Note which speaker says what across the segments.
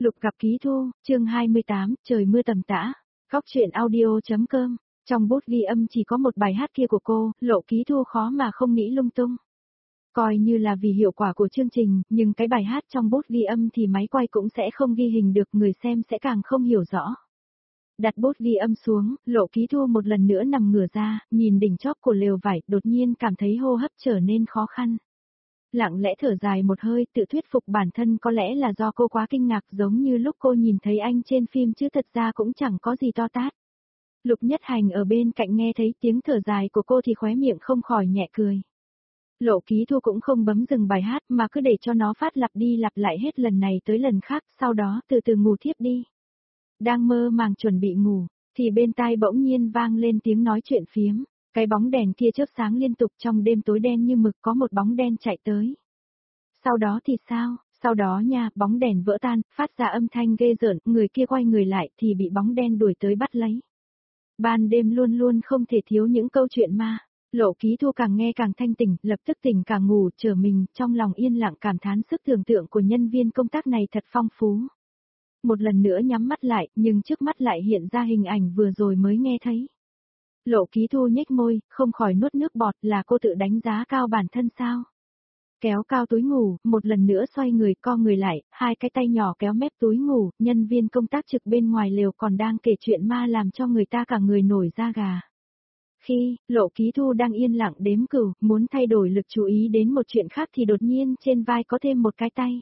Speaker 1: Lục gặp ký thu, chương 28, trời mưa tầm tã. Góc truyện audio.com. Trong bút ghi âm chỉ có một bài hát kia của cô, Lộ Ký Thu khó mà không nghĩ lung tung. Coi như là vì hiệu quả của chương trình, nhưng cái bài hát trong bút ghi âm thì máy quay cũng sẽ không ghi hình được, người xem sẽ càng không hiểu rõ. Đặt bút ghi âm xuống, Lộ Ký Thu một lần nữa nằm ngửa ra, nhìn đỉnh chóp của lều vải, đột nhiên cảm thấy hô hấp trở nên khó khăn. Lặng lẽ thở dài một hơi, tự thuyết phục bản thân có lẽ là do cô quá kinh ngạc, giống như lúc cô nhìn thấy anh trên phim chứ thật ra cũng chẳng có gì to tát. Lục Nhất Hành ở bên cạnh nghe thấy tiếng thở dài của cô thì khóe miệng không khỏi nhẹ cười. Lộ Ký Thu cũng không bấm dừng bài hát mà cứ để cho nó phát lặp đi lặp lại hết lần này tới lần khác, sau đó từ từ ngủ thiếp đi. Đang mơ màng chuẩn bị ngủ, thì bên tai bỗng nhiên vang lên tiếng nói chuyện phiếm. Cái bóng đèn kia chớp sáng liên tục, trong đêm tối đen như mực có một bóng đen chạy tới. Sau đó thì sao? Sau đó nha, bóng đèn vỡ tan, phát ra âm thanh ghê rợn, người kia quay người lại thì bị bóng đen đuổi tới bắt lấy. Ban đêm luôn luôn không thể thiếu những câu chuyện ma. Lộ Ký Thu càng nghe càng thanh tỉnh, lập tức tỉnh cả ngủ, trở mình, trong lòng yên lặng cảm thán sức tưởng tượng của nhân viên công tác này thật phong phú. Một lần nữa nhắm mắt lại, nhưng trước mắt lại hiện ra hình ảnh vừa rồi mới nghe thấy. Lộ Ký Thu nhếch môi, không khỏi nuốt nước bọt, là cô tự đánh giá cao bản thân sao? Kéo cao túi ngủ, một lần nữa xoay người co người lại, hai cái tay nhỏ kéo mép túi ngủ, nhân viên công tác trực bên ngoài lều còn đang kể chuyện ma làm cho người ta cả người nổi da gà. Khi, Lộ Ký Thu đang yên lặng đếm cửu, muốn thay đổi lực chú ý đến một chuyện khác thì đột nhiên trên vai có thêm một cái tay.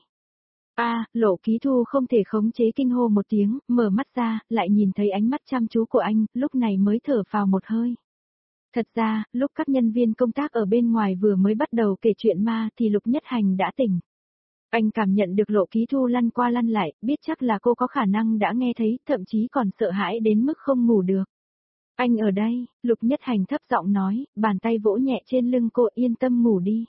Speaker 1: Lộ Ký Thu không thể khống chế kinh hô một tiếng, mở mắt ra, lại nhìn thấy ánh mắt chăm chú của anh, lúc này mới thở phào một hơi. Thật ra, lúc các nhân viên công tác ở bên ngoài vừa mới bắt đầu kể chuyện ma thì Lục Nhất Hành đã tỉnh. Anh cảm nhận được Lộ Ký Thu lăn qua lăn lại, biết chắc là cô có khả năng đã nghe thấy, thậm chí còn sợ hãi đến mức không ngủ được. Anh ở đây, Lục Nhất Hành thấp giọng nói, bàn tay vỗ nhẹ trên lưng cô, yên tâm ngủ đi.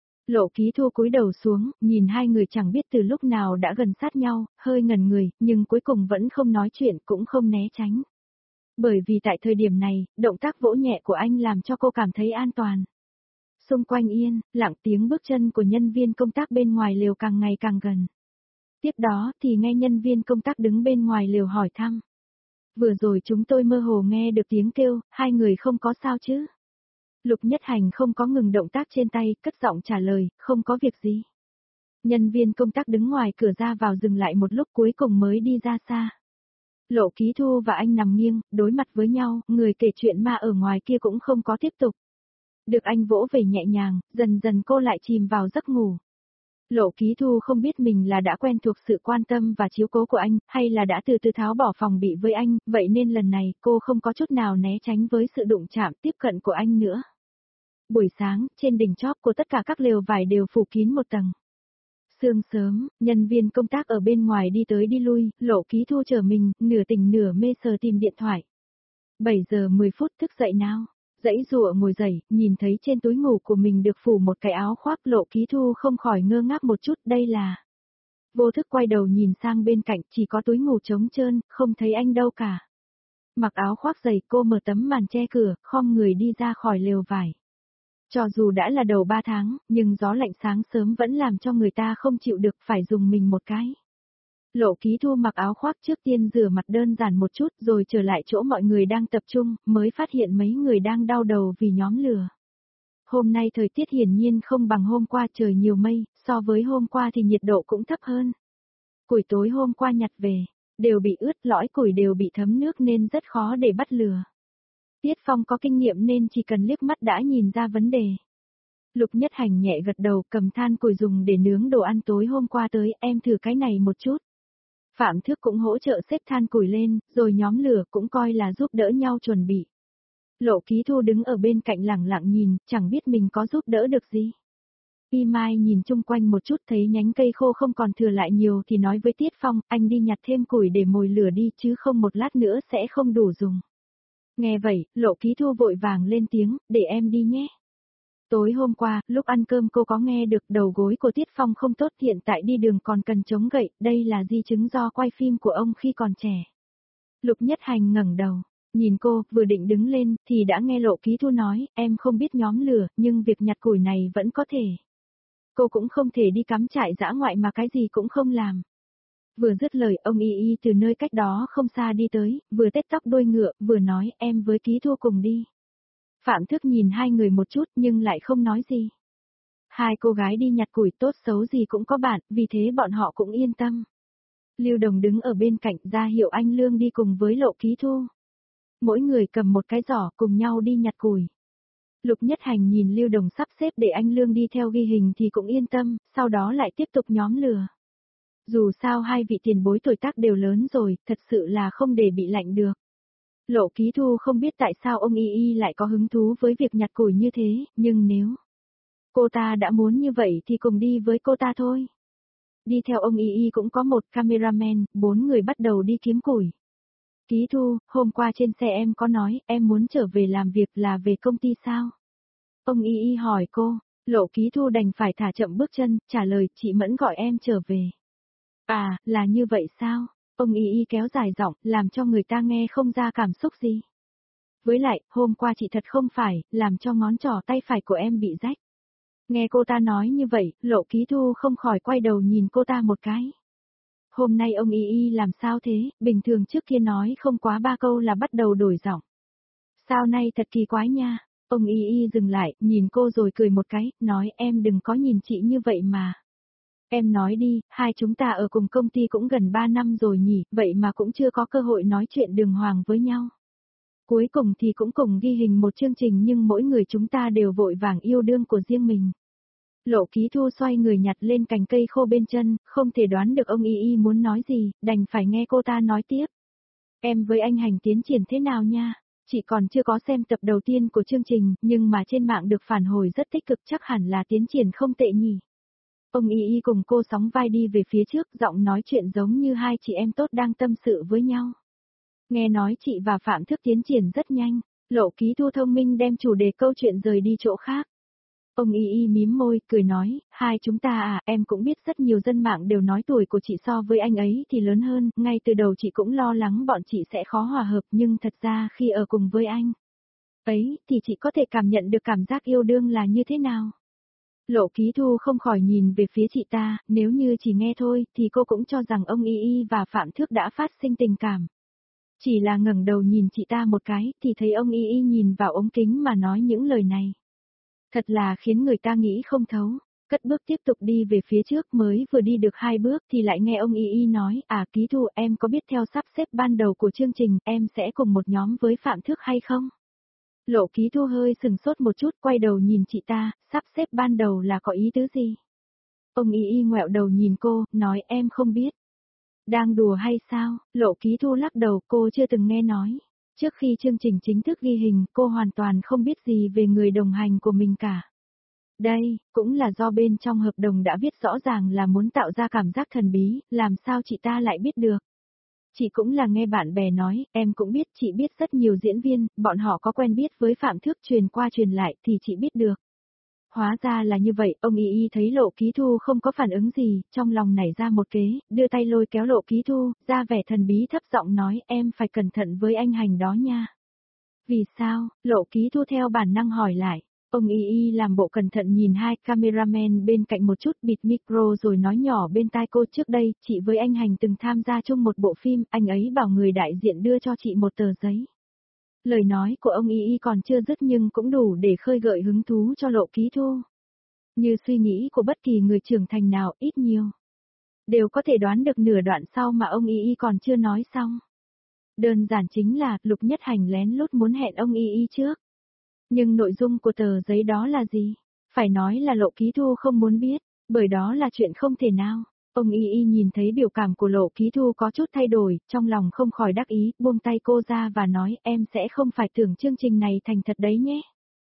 Speaker 1: Lộ Ký Thu cúi đầu xuống, nhìn hai người chẳng biết từ lúc nào đã gần sát nhau, hơi ngẩn người, nhưng cuối cùng vẫn không nói chuyện cũng không né tránh. Bởi vì tại thời điểm này, động tác vỗ nhẹ của anh làm cho cô cảm thấy an toàn. Xung quanh yên, lặng, tiếng bước chân của nhân viên công tác bên ngoài lều càng ngày càng gần. Tiếp đó thì nghe nhân viên công tác đứng bên ngoài lều hỏi thăm. Vừa rồi chúng tôi mơ hồ nghe được tiếng kêu, hai người không có sao chứ? Lục Nhất Hành không có ngừng động tác trên tay, cất giọng trả lời, không có việc gì. Nhân viên công tác đứng ngoài cửa ra vào dừng lại một lúc cuối cùng mới đi ra xa. Lộ Ký Thu và anh nằm nghiêng, đối mặt với nhau, người kể chuyện ma ở ngoài kia cũng không có tiếp tục. Được anh vỗ về nhẹ nhàng, dần dần cô lại chìm vào giấc ngủ. Lộ Ký Thu không biết mình là đã quen thuộc sự quan tâm và chiếu cố của anh, hay là đã từ từ tháo bỏ phòng bị với anh, vậy nên lần này cô không có chút nào né tránh với sự đụng chạm tiếp cận của anh nữa. Buổi sáng, trên đỉnh chóp của tất cả các lều vải đều phủ kín một tầng. Sương sớm, nhân viên công tác ở bên ngoài đi tới đi lui, Lộ Ký Thu trở mình, nửa tỉnh nửa mê sờ tìm điện thoại. 7 giờ 10 phút thức dậy nào. Dãy dụa ngồi dậy, nhìn thấy trên túi ngủ của mình được phủ một cái áo khoác, Lộ Ký Thu không khỏi ngơ ngác một chút, đây là. Vô thức quay đầu nhìn sang bên cạnh, chỉ có túi ngủ trống trơn, không thấy anh đâu cả. Mặc áo khoác dày, cô mở tấm màn che cửa, khom người đi ra khỏi lều vải. Cho dù đã là đầu 3 tháng, nhưng gió lạnh sáng sớm vẫn làm cho người ta không chịu được, phải dùng mình một cái. Lộ Ký Thu mặc áo khoác trước tiên rửa mặt đơn giản một chút rồi trở lại chỗ mọi người đang tập trung, mới phát hiện mấy người đang đau đầu vì nhóm lửa. Hôm nay thời tiết hiển nhiên không bằng hôm qua, trời nhiều mây, so với hôm qua thì nhiệt độ cũng thấp hơn. Củi tối hôm qua nhặt về, đều bị ướt, lõi củi đều bị thấm nước nên rất khó để bắt lửa. Tiết Phong có kinh nghiệm nên chỉ cần liếc mắt đã nhìn ra vấn đề. Lục Nhất Hành nhẹ gật đầu, cầm than củi dùng để nướng đồ ăn tối hôm qua tới, em thử cái này một chút. Phạm Thước cũng hỗ trợ xếp than củi lên, rồi nhóm lửa cũng coi là giúp đỡ nhau chuẩn bị. Lộ Ký Thu đứng ở bên cạnh lẳng lặng nhìn, chẳng biết mình có giúp đỡ được gì. Y Mai nhìn chung quanh một chút thấy nhánh cây khô không còn thừa lại nhiều thì nói với Tiết Phong, anh đi nhặt thêm củi để mồi lửa đi chứ không một lát nữa sẽ không đủ dùng. Nghe vậy, Lộ Ký Thu vội vàng lên tiếng, để em đi nhé. Tối hôm qua, lúc ăn cơm cô có nghe được đầu gối của Tiết Phong không tốt, hiện tại đi đường còn cần chống gậy, đây là di chứng do quay phim của ông khi còn trẻ. Lục Nhất Hành ngẩng đầu, nhìn cô, vừa định đứng lên, thì đã nghe Lộ Ký Thu nói, em không biết nhóm lửa, nhưng việc nhặt củi này vẫn có thể. Cô cũng không thể đi cắm trại dã ngoại mà cái gì cũng không làm. Vừa dứt lời ông Y Y từ nơi cách đó không xa đi tới, vừa tết tóc đuôi ngựa, vừa nói em với Ký Thu cùng đi. Phạm Thức nhìn hai người một chút nhưng lại không nói gì. Hai cô gái đi nhặt củi tốt xấu gì cũng có bạn, vì thế bọn họ cũng yên tâm. Lưu Đồng đứng ở bên cạnh ra hiệu anh Lương đi cùng với Lộ Ký Thu. Mỗi người cầm một cái giỏ cùng nhau đi nhặt củi. Lục Nhất Hành nhìn Lưu Đồng sắp xếp để anh Lương đi theo ghi hình thì cũng yên tâm, sau đó lại tiếp tục nhóm lừa. Dù sao hai vị tiền bối tuổi tác đều lớn rồi, thật sự là không để bị lạnh được. Lộ Ký Thu không biết tại sao ông Y Y lại có hứng thú với việc nhặt củi như thế, nhưng nếu cô ta đã muốn như vậy thì cùng đi với cô ta thôi. Đi theo ông Y Y cũng có một cameraman, 4 người bắt đầu đi kiếm củi. Ký Thu, hôm qua trên xe em có nói em muốn trở về làm việc là về công ty sao? Ông Y Y hỏi cô, Lộ Ký Thu đành phải thả chậm bước chân, trả lời chị Mẫn gọi em trở về. À, là như vậy sao? Ông Y Y kéo dài giọng, làm cho người ta nghe không ra cảm xúc gì. Với lại, hôm qua chị thật không phải, làm cho ngón trỏ tay phải của em bị rách. Nghe cô ta nói như vậy, Lộ Ký Thu không khỏi quay đầu nhìn cô ta một cái. Hôm nay ông Y Y làm sao thế, bình thường trước kia nói không quá 3 câu là bắt đầu đổi giọng. Sao nay thật kỳ quái nha. Ông Y Y dừng lại, nhìn cô rồi cười một cái, nói em đừng có nhìn chị như vậy mà. Em nói đi, hai chúng ta ở cùng công ty cũng gần 3 năm rồi nhỉ, vậy mà cũng chưa có cơ hội nói chuyện đường hoàng với nhau. Cuối cùng thì cũng cùng ghi hình một chương trình nhưng mỗi người chúng ta đều vội vàng yêu đương của riêng mình. Lộ Ký Thu xoay người nhặt lên cành cây khô bên chân, không thể đoán được ông Y Y muốn nói gì, đành phải nghe cô ta nói tiếp. Em với anh Hành tiến triển thế nào nha? Chị còn chưa có xem tập đầu tiên của chương trình, nhưng mà trên mạng được phản hồi rất tích cực, chắc hẳn là tiến triển không tệ nhỉ. Ông Y Y cùng cô sóng vai đi về phía trước, giọng nói chuyện giống như hai chị em tốt đang tâm sự với nhau. Nghe nói chị và Phạm Thức tiến triển rất nhanh, Lộ Ký Thu thông minh đem chủ đề câu chuyện rời đi chỗ khác. Ông Y Y mím môi, cười nói, hai chúng ta à, em cũng biết rất nhiều dân mạng đều nói tuổi của chị so với anh ấy thì lớn hơn, ngay từ đầu chị cũng lo lắng bọn chị sẽ khó hòa hợp nhưng thật ra khi ở cùng với anh ấy thì chị có thể cảm nhận được cảm giác yêu đương là như thế nào. Lộ Ký Thu không khỏi nhìn về phía chị ta, nếu như chỉ nghe thôi thì cô cũng cho rằng ông Y Y và Phạm Thước đã phát sinh tình cảm. Chỉ là ngẩng đầu nhìn chị ta một cái thì thấy ông Y Y nhìn vào ống kính mà nói những lời này. Thật là khiến người ta nghĩ không thấu, cất bước tiếp tục đi về phía trước mới vừa đi được 2 bước thì lại nghe ông Y Y nói, à Ký Thu em có biết theo sắp xếp ban đầu của chương trình em sẽ cùng một nhóm với Phạm Thước hay không? Lộ Ký Thu hơi sừng sốt một chút quay đầu nhìn chị ta, sắp xếp ban đầu là có ý tứ gì? Ông Y Y ngoẹo đầu nhìn cô, nói em không biết. Đang đùa hay sao? Lộ Ký Thu lắc đầu cô chưa từng nghe nói. Trước khi chương trình chính thức ghi hình cô hoàn toàn không biết gì về người đồng hành của mình cả. Đây, cũng là do bên trong hợp đồng đã viết rõ ràng là muốn tạo ra cảm giác thần bí, làm sao chị ta lại biết được. Chị cũng là nghe bạn bè nói, em cũng biết chị biết rất nhiều diễn viên, bọn họ có quen biết với Phạm Thước truyền qua truyền lại thì chị biết được. Hóa ra là như vậy, ông Y Y thấy Lộ Ký Thu không có phản ứng gì, trong lòng nảy ra một kế, đưa tay lôi kéo Lộ Ký Thu, ra vẻ thần bí thấp giọng nói em phải cẩn thận với anh Hành đó nha. Vì sao? Lộ Ký Thu theo bản năng hỏi lại. Ông Y Y làm bộ cẩn thận nhìn hai cameraman bên cạnh một chút bịt micro rồi nói nhỏ bên tai cô trước đây, chị với anh Hành từng tham gia chung một bộ phim, anh ấy bảo người đại diện đưa cho chị một tờ giấy. Lời nói của ông Y Y còn chưa dứt nhưng cũng đủ để khơi gợi hứng thú cho Lộ Ký Thu. Như suy nghĩ của bất kỳ người trưởng thành nào ít nhiều. Đều có thể đoán được nửa đoạn sau mà ông Y Y còn chưa nói xong. Đơn giản chính là Lục Nhất Hành lén lút muốn hẹn ông Y Y trước. Nhưng nội dung của tờ giấy đó là gì? Phải nói là Lộ Ký Thu không muốn biết, bởi đó là chuyện không thể nào. Ông Y Y nhìn thấy biểu cảm của Lộ Ký Thu có chút thay đổi, trong lòng không khỏi đắc ý, buông tay cô ra và nói em sẽ không phải tưởng chương trình này thành thật đấy nhé.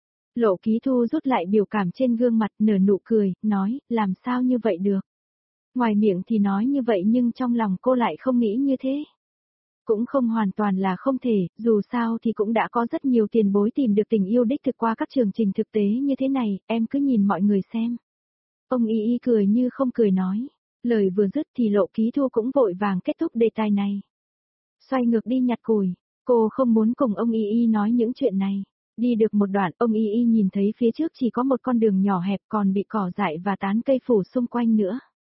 Speaker 1: Lộ Ký Thu rút lại biểu cảm trên gương mặt nở nụ cười, nói, làm sao như vậy được. Ngoài miệng thì nói như vậy nhưng trong lòng cô lại không nghĩ như thế. Cũng không hoàn toàn là không thể, dù sao thì cũng đã có rất nhiều tiền bối tìm được tình yêu đích thực qua các chương trình thực tế như thế này, em cứ nhìn mọi người xem. Ông Y Y cười như không cười nói, lời vừa dứt thì Lộ Ký Thu cũng vội vàng kết thúc đề tài này. Xoay ngược đi nhặt củi, cô không muốn cùng ông Y Y nói những chuyện này. Đi được một đoạn, ông Y Y nhìn thấy phía trước chỉ có một con đường nhỏ hẹp còn bị cỏ dại và tán cây phủ xung quanh nữa.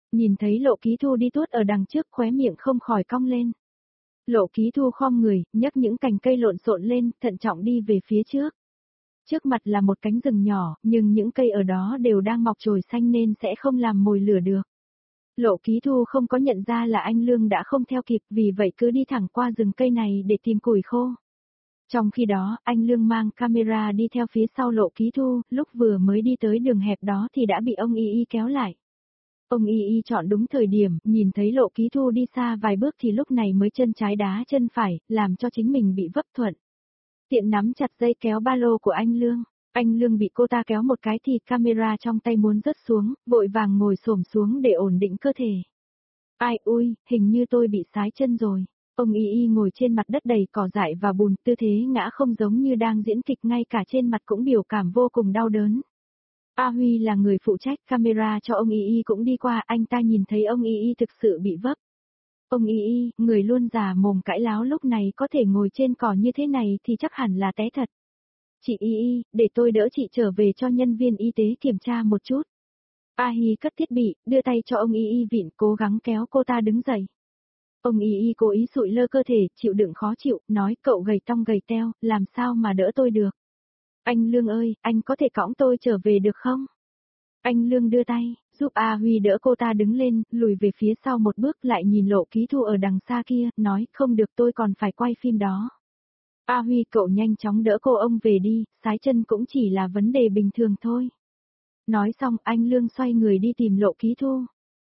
Speaker 1: Nhìn thấy Lộ Ký Thu đi tuốt ở đằng trước, khóe miệng không khỏi cong lên. Lộ Ký Thu khom người, nhấc những cành cây lộn xộn lên, thận trọng đi về phía trước. Trước mặt là một cánh rừng nhỏ, nhưng những cây ở đó đều đang mọc chồi xanh nên sẽ không làm mồi lửa được. Lộ Ký Thu không có nhận ra là anh Lương đã không theo kịp, vì vậy cứ đi thẳng qua rừng cây này để tìm củi khô. Trong khi đó, anh Lương mang camera đi theo phía sau Lộ Ký Thu, lúc vừa mới đi tới đường hẹp đó thì đã bị ông Y Y kéo lại. Ông Y Y chọn đúng thời điểm, nhìn thấy Lộ Ký Thu đi xa vài bước thì lúc này mới chân trái đá chân phải, làm cho chính mình bị vấp thuận. Tiện nắm chặt dây kéo ba lô của anh Lương. Anh Lương bị cô ta kéo một cái thì camera trong tay muốn rớt xuống, vội vàng ngồi xổm xuống để ổn định cơ thể. Ai ui, hình như tôi bị sái chân rồi. Ông Y Y ngồi trên mặt đất đầy cỏ dại và bùn, tư thế ngã không giống như đang diễn kịch, ngay cả trên mặt cũng biểu cảm vô cùng đau đớn. A Huy là người phụ trách camera cho ông Y Y cũng đi qua, anh ta nhìn thấy ông Y Y thực sự bị vấp. Ông Y Y, người luôn già mồm cãi láo lúc này có thể ngồi trên cỏ như thế này thì chắc hẳn là té thật. Chị Y Y, để tôi đỡ chị trở về cho nhân viên y tế kiểm tra một chút. A Hi cất thiết bị, đưa tay cho ông Y Y vịn, cố gắng kéo cô ta đứng dậy. Ông Y Y cố ý sụi lơ cơ thể, chịu đựng khó chịu, nói cậu gầy tong gầy teo, làm sao mà đỡ tôi được. Anh Lương ơi, anh có thể cõng tôi trở về được không? Anh Lương đưa tay, giúp A Huy đỡ cô ta đứng lên, lùi về phía sau một bước, lại nhìn Lộ Ký Thu ở đằng xa kia, nói, không được, tôi còn phải quay phim đó. A Huy, cậu nhanh chóng đỡ cô ông về đi, sái chân cũng chỉ là vấn đề bình thường thôi. Nói xong, anh Lương xoay người đi tìm Lộ Ký Thu.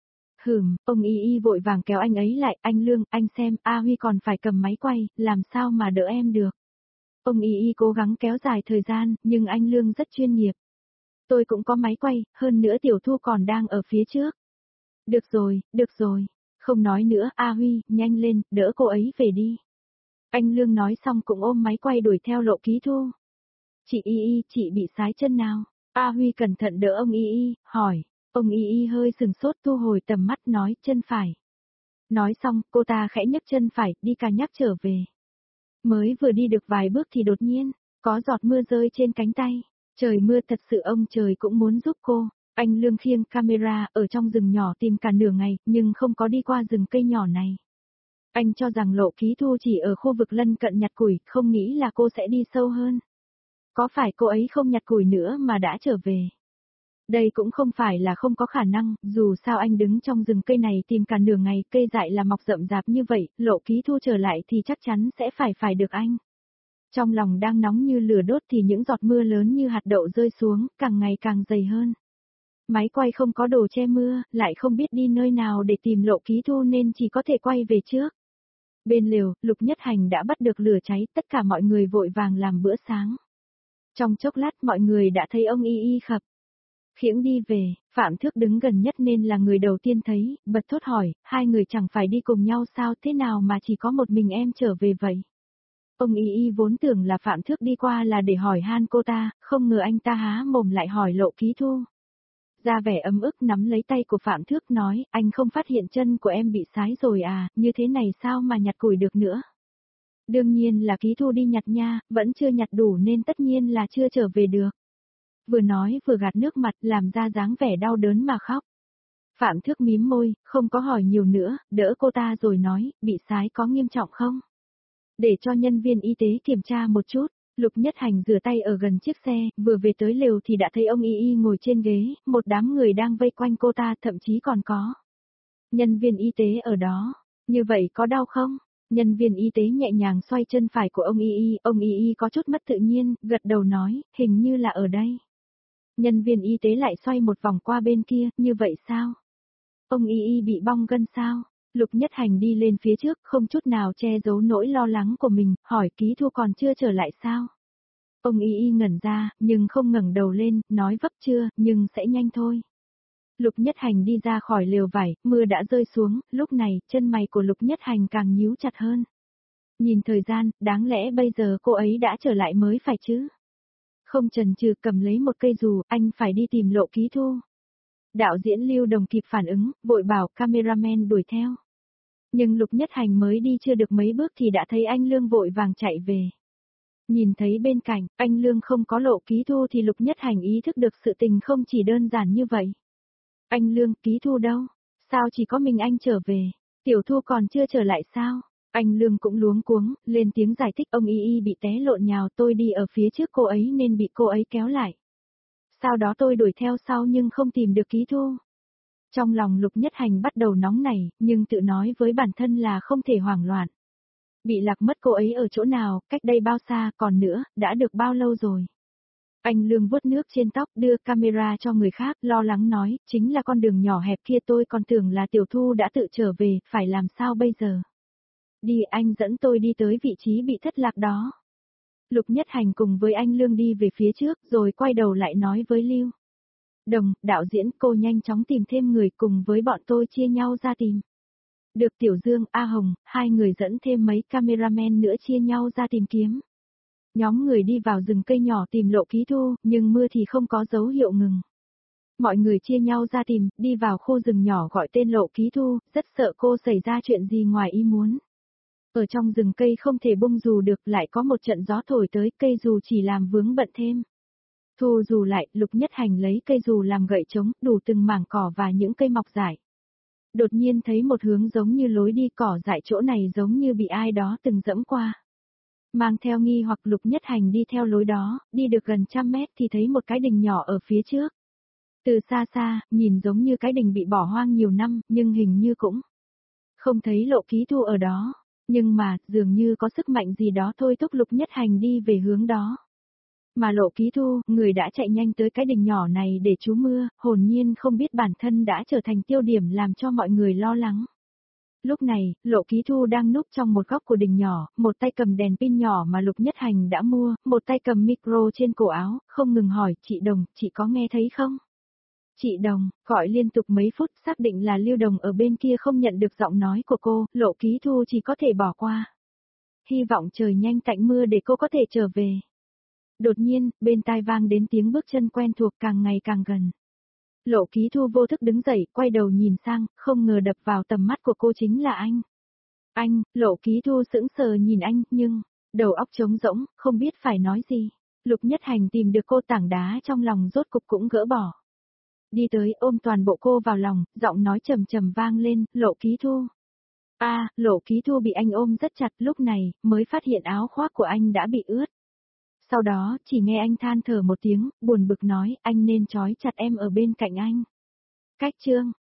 Speaker 1: Ông Y Y vội vàng kéo anh ấy lại, anh Lương, anh xem, A Huy còn phải cầm máy quay, làm sao mà đỡ em được. Ông Y Y cố gắng kéo dài thời gian, nhưng anh Lương rất chuyên nghiệp. Tôi cũng có máy quay, hơn nữa Tiểu Thu còn đang ở phía trước. Được rồi, không nói nữa, A Huy, nhanh lên, đỡ cô ấy về đi. Anh Lương nói xong cũng ôm máy quay đuổi theo Lộ Ký Thu. Chị Y Y, chị bị sái chân nào? A Huy cẩn thận đỡ ông Y Y, hỏi. Ông Y Y hơi sừng sốt, thu hồi tầm mắt, nói, chân phải. Nói xong, cô ta khẽ nhấc chân phải, đi cà nhắc trở về. Mới vừa đi được vài bước thì đột nhiên, có giọt mưa rơi trên cánh tay. Trời mưa thật sự, ông trời cũng muốn giúp cô. Anh Lương khiêng camera ở trong rừng nhỏ tìm cả nửa ngày, nhưng không có đi qua rừng cây nhỏ này. Anh cho rằng Lộ Ký Thu chỉ ở khu vực lân cận nhặt củi, không nghĩ là cô sẽ đi sâu hơn. Có phải cô ấy không nhặt củi nữa mà đã trở về? Đây cũng không phải là không có khả năng, dù sao anh đứng trong rừng cây này tìm cả nửa ngày, cây dại là mọc rậm rạp như vậy, Lộ Ký Thu trở lại thì chắc chắn sẽ phải được anh. Trong lòng đang nóng như lửa đốt thì những giọt mưa lớn như hạt đậu rơi xuống, càng ngày càng dày hơn. Máy quay không có đồ che mưa, lại không biết đi nơi nào để tìm Lộ Ký Thu nên chỉ có thể quay về trước. Bên lều, Lục Nhất Hành đã bắt được lửa cháy, tất cả mọi người vội vàng làm bữa sáng. Trong chốc lát mọi người đã thấy ông Y Y khập khiễng đi về, Phạm Thước đứng gần nhất nên là người đầu tiên thấy, bật thốt hỏi, hai người chẳng phải đi cùng nhau sao, thế nào mà chỉ có một mình em trở về vậy? Ông Y Y vốn tưởng là Phạm Thước đi qua là để hỏi han cô ta, không ngờ anh ta há mồm lại hỏi Lộ Ký Thu. Ra vẻ ấm ức nắm lấy tay của Phạm Thước nói, anh không phát hiện chân của em bị sái rồi à, như thế này sao mà nhặt củi được nữa? Đương nhiên là Ký Thu đi nhặt nha, vẫn chưa nhặt đủ nên tất nhiên là chưa trở về được. Vừa nói vừa gạt nước mặt, làm ra dáng vẻ đau đớn mà khóc. Phạm Thước mím môi, không có hỏi nhiều nữa, đỡ cô ta rồi nói, bị sái có nghiêm trọng không? Để cho nhân viên y tế kiểm tra một chút. Lục Nhất Hành rửa tay ở gần chiếc xe, vừa về tới lều thì đã thấy ông Y Y ngồi trên ghế, một đám người đang vây quanh cô ta, thậm chí còn có nhân viên y tế ở đó. Như vậy có đau không? Nhân viên y tế nhẹ nhàng xoay chân phải của ông Y Y có chút mất tự nhiên, gật đầu nói, hình như là ở đây. Nhân viên y tế lại xoay một vòng qua bên kia, như vậy sao? Ông Y Y bị bong gân sao? Lục Nhất Hành đi lên phía trước, không chút nào che giấu nỗi lo lắng của mình, hỏi Ký Thu còn chưa trở lại sao? Ông Y Y ngẩn ra, nhưng không ngẩng đầu lên, nói vấp chưa, nhưng sẽ nhanh thôi. Lục Nhất Hành đi ra khỏi lều vải, mưa đã rơi xuống, lúc này, chân mày của Lục Nhất Hành càng nhíu chặt hơn. Nhìn thời gian, đáng lẽ bây giờ cô ấy đã trở lại mới phải chứ? Không chần chừ cầm lấy một cây dù, anh phải đi tìm Lộ Ký Thu. Đạo diễn Lưu Đồng kịp phản ứng, vội bảo cameraman đuổi theo. Nhưng Lục Nhất Hành mới đi chưa được mấy bước thì đã thấy anh Lương vội vàng chạy về. Nhìn thấy bên cạnh, anh Lương không có Lộ Ký Thu thì Lục Nhất Hành ý thức được sự tình không chỉ đơn giản như vậy. Anh Lương, Ký Thu đâu? Sao chỉ có mình anh trở về? Tiểu Thu còn chưa trở lại sao? Anh Lương cũng luống cuống, lên tiếng giải thích ông Y bị té lộn nhào tôi đi ở phía trước cô ấy nên bị cô ấy kéo lại. Sau đó tôi đuổi theo sau nhưng không tìm được Ký Thu. Trong lòng Lục Nhất Hành bắt đầu nóng nảy, nhưng tự nói với bản thân là không thể hoảng loạn. Bị lạc mất cô ấy ở chỗ nào, cách đây bao xa, còn nữa, đã được bao lâu rồi? Anh Lương vuốt nước trên tóc đưa camera cho người khác, lo lắng nói, chính là con đường nhỏ hẹp kia tôi còn tưởng là Tiểu Thu đã tự trở về, phải làm sao bây giờ? Đi anh dẫn tôi đi tới vị trí bị thất lạc đó. Lục Nhất Hành cùng với anh Lương đi về phía trước rồi quay đầu lại nói với Lưu Đồng, đạo diễn cô nhanh chóng tìm thêm người cùng với bọn tôi chia nhau ra tìm. Được Tiểu Dương, A Hồng, hai người dẫn thêm mấy cameraman nữa chia nhau ra tìm kiếm. Nhóm người đi vào rừng cây nhỏ tìm Lộ Ký Thu, nhưng mưa thì không có dấu hiệu ngừng. Mọi người chia nhau ra tìm, đi vào khu rừng nhỏ gọi tên Lộ Ký Thu, rất sợ cô xảy ra chuyện gì ngoài ý muốn. Ở trong rừng cây không thể bung dù được, lại có một trận gió thổi tới, cây dù chỉ làm vướng bận thêm. Thu dù lại, Lục Nhất Hành lấy cây dù làm gậy trống, đủ từng mảng cỏ và những cây mọc dại. Đột nhiên thấy một hướng giống như lối đi cỏ dại chỗ này giống như bị ai đó từng dẫm qua. Mang theo nghi hoặc Lục Nhất Hành đi theo lối đó, đi được gần 100 mét thì thấy một cái đình nhỏ ở phía trước. Từ xa xa, nhìn giống như cái đình bị bỏ hoang nhiều năm, nhưng hình như cũng không thấy Lộ Ký Thu ở đó. Nhưng mà, dường như có sức mạnh gì đó thôi thúc Lục Nhất Hành đi về hướng đó. Mà Lộ Ký Thu, người đã chạy nhanh tới cái đình nhỏ này để trú mưa, hồn nhiên không biết bản thân đã trở thành tiêu điểm làm cho mọi người lo lắng. Lúc này, Lộ Ký Thu đang núp trong một góc của đình nhỏ, một tay cầm đèn pin nhỏ mà Lục Nhất Hành đã mua, một tay cầm micro trên cổ áo, không ngừng hỏi, chị Đồng, chị có nghe thấy không? Chị Đồng, gọi liên tục mấy phút, xác định là Lưu Đồng ở bên kia không nhận được giọng nói của cô, Lộ Ký Thu chỉ có thể bỏ qua. Hy vọng trời nhanh tạnh mưa để cô có thể trở về. Đột nhiên, bên tai vang đến tiếng bước chân quen thuộc càng ngày càng gần. Lộ Ký Thu vô thức đứng dậy, quay đầu nhìn sang, không ngờ đập vào tầm mắt của cô chính là anh. Anh, Lộ Ký Thu sững sờ nhìn anh, nhưng, đầu óc trống rỗng, không biết phải nói gì. Lục Nhất Hành tìm được cô tảng đá trong lòng rốt cục cũng gỡ bỏ. Đi tới ôm toàn bộ cô vào lòng, giọng nói trầm trầm vang lên, Lộ Ký Thu. Lộ Ký Thu bị anh ôm rất chặt lúc này, mới phát hiện áo khoác của anh đã bị ướt. Sau đó, chỉ nghe anh than thở một tiếng, buồn bực nói, anh nên trói chặt em ở bên cạnh anh. Cách chương